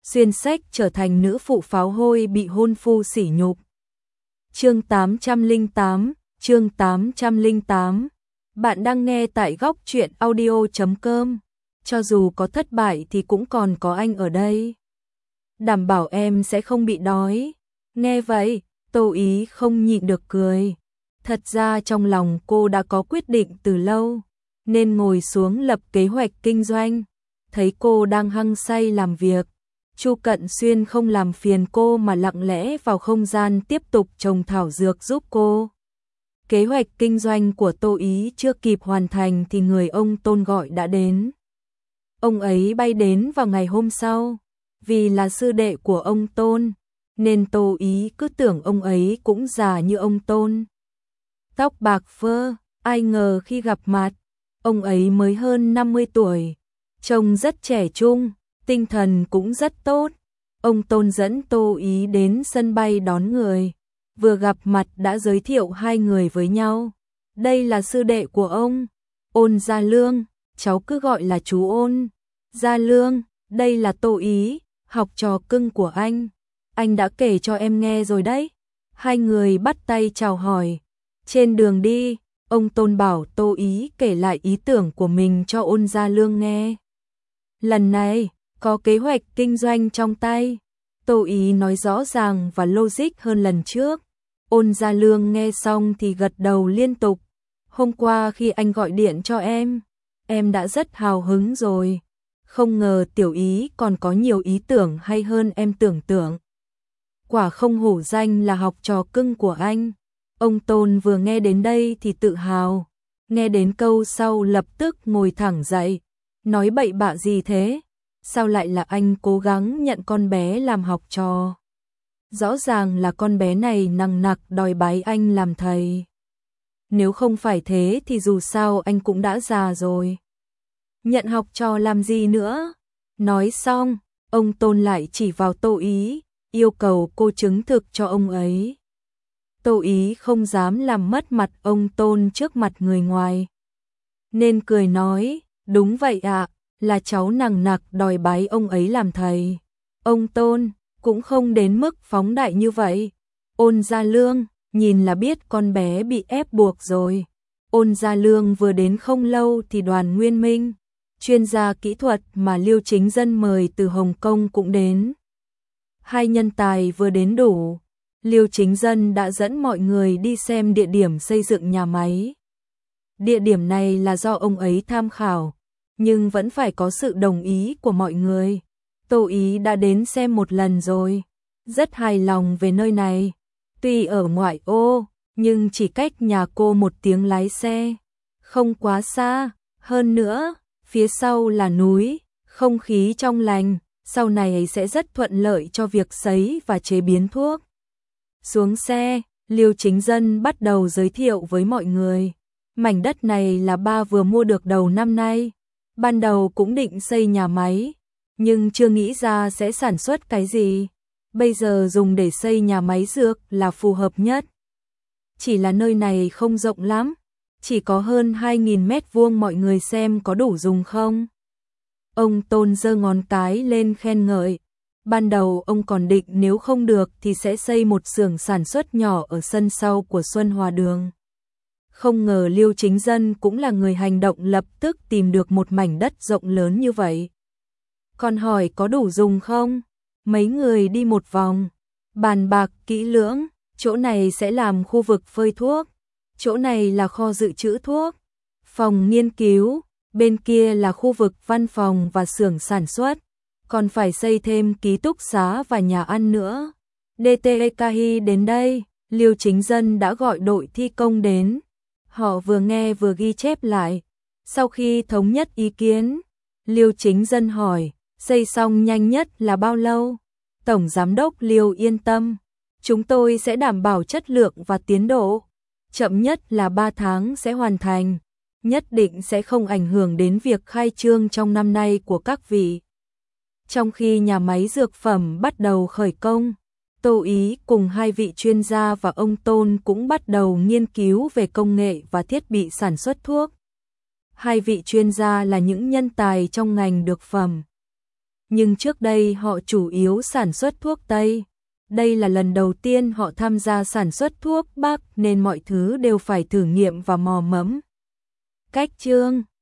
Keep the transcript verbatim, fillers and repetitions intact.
xuyên sách trở thành nữ phụ pháo hôi bị hôn phu sỉ nhục. Chương tám trăm lẻ tám, chương tám trăm lẻ tám. Bạn đang nghe tại góc truyện audio chấm com. Cho dù có thất bại thì cũng còn có anh ở đây. Đảm bảo em sẽ không bị đói. Nghe vậy, Tô Ý không nhịn được cười. Thật ra trong lòng cô đã có quyết định từ lâu, nên ngồi xuống lập kế hoạch kinh doanh. Thấy cô đang hăng say làm việc, Chu Cận Xuyên không làm phiền cô mà lặng lẽ vào không gian tiếp tục trồng thảo dược giúp cô. Kế hoạch kinh doanh của Tô Ý chưa kịp hoàn thành thì người ông Tôn gọi đã đến. Ông ấy bay đến vào ngày hôm sau, vì là sư đệ của ông Tôn, nên Tô Ý cứ tưởng ông ấy cũng già như ông Tôn. Tóc bạc phơ, ai ngờ khi gặp mặt, ông ấy mới hơn năm mươi tuổi, trông rất trẻ trung, tinh thần cũng rất tốt. Ông Tôn dẫn Tô Ý đến sân bay đón người, vừa gặp mặt đã giới thiệu hai người với nhau. Đây là sư đệ của ông, Ôn Gia Lương, cháu cứ gọi là chú Ôn. Gia Lương, đây là Tô Ý, học trò cưng của anh. Anh đã kể cho em nghe rồi đấy. Hai người bắt tay chào hỏi. Trên đường đi, ông Tôn bảo Tô Ý kể lại ý tưởng của mình cho Ôn Gia Lương nghe. Lần này, có kế hoạch kinh doanh trong tay. Tô Ý nói rõ ràng và logic hơn lần trước. Ôn Gia Lương nghe xong thì gật đầu liên tục. Hôm qua khi anh gọi điện cho em, em đã rất hào hứng rồi. Không ngờ Tiểu Ý còn có nhiều ý tưởng hay hơn em tưởng tượng. Quả không hổ danh là học trò cưng của anh. Ông Tôn vừa nghe đến đây thì tự hào. Nghe đến câu sau lập tức ngồi thẳng dậy. Nói bậy bạ gì thế? Sao lại là anh cố gắng nhận con bé làm học trò? Rõ ràng là con bé này nằng nặc đòi bái anh làm thầy. Nếu không phải thế thì dù sao anh cũng đã già rồi. Nhận học trò làm gì nữa? Nói xong, ông Tôn lại chỉ vào Tô Ý, yêu cầu cô chứng thực cho ông ấy. Tô Ý không dám làm mất mặt ông Tôn trước mặt người ngoài, nên cười nói, đúng vậy ạ, là cháu nằng nặc đòi bái ông ấy làm thầy. Ông Tôn cũng không đến mức phóng đại như vậy. Ôn Gia Lương nhìn là biết con bé bị ép buộc rồi. Ôn Gia Lương vừa đến không lâu thì Đoàn Nguyên Minh, chuyên gia kỹ thuật mà Liêu Chính Dân mời từ Hồng Kông cũng đến. Hai nhân tài vừa đến đủ, Liêu Chính Dân đã dẫn mọi người đi xem địa điểm xây dựng nhà máy. Địa điểm này là do ông ấy tham khảo, nhưng vẫn phải có sự đồng ý của mọi người. Tô Ý đã đến xem một lần rồi, rất hài lòng về nơi này. Tuy ở ngoại ô, nhưng chỉ cách nhà cô một tiếng lái xe, không quá xa. Hơn nữa, phía sau là núi, không khí trong lành, sau này sẽ rất thuận lợi cho việc sấy và chế biến thuốc. Xuống xe, Liêu Chính Dân bắt đầu giới thiệu với mọi người. Mảnh đất này là ba vừa mua được đầu năm nay. Ban đầu cũng định xây nhà máy, nhưng chưa nghĩ ra sẽ sản xuất cái gì. Bây giờ dùng để xây nhà máy dược là phù hợp nhất. Chỉ là nơi này không rộng lắm, chỉ có hơn hai nghìn mét vuông, mọi người xem có đủ dùng không? Ông Tôn giơ ngón cái lên khen ngợi. Ban đầu ông còn định nếu không được thì sẽ xây một xưởng sản xuất nhỏ ở sân sau của Xuân Hòa Đường. Không ngờ Liêu Chính Dân cũng là người hành động, lập tức tìm được một mảnh đất rộng lớn như vậy. Còn hỏi có đủ dùng không? Mấy người đi một vòng, bàn bạc kỹ lưỡng, chỗ này sẽ làm khu vực phơi thuốc, chỗ này là kho dự trữ thuốc, phòng nghiên cứu, bên kia là khu vực văn phòng và xưởng sản xuất, còn phải xây thêm ký túc xá và nhà ăn nữa. đê tê e ca i đến đây, Liêu Chính Dân đã gọi đội thi công đến. Họ vừa nghe vừa ghi chép lại. Sau khi thống nhất ý kiến, Liêu Chính Dân hỏi, xây xong nhanh nhất là bao lâu? Tổng Giám đốc Liêu yên tâm, chúng tôi sẽ đảm bảo chất lượng và tiến độ. Chậm nhất là ba tháng sẽ hoàn thành, nhất định sẽ không ảnh hưởng đến việc khai trương trong năm nay của các vị. Trong khi nhà máy dược phẩm bắt đầu khởi công, Tô Ý cùng hai vị chuyên gia và ông Tôn cũng bắt đầu nghiên cứu về công nghệ và thiết bị sản xuất thuốc. Hai vị chuyên gia là những nhân tài trong ngành dược phẩm. nhưng trước đây họ chủ yếu sản xuất thuốc Tây. Đây là lần đầu tiên họ tham gia sản xuất thuốc Bắc nên mọi thứ đều phải thử nghiệm và mò mẫm. Cách chương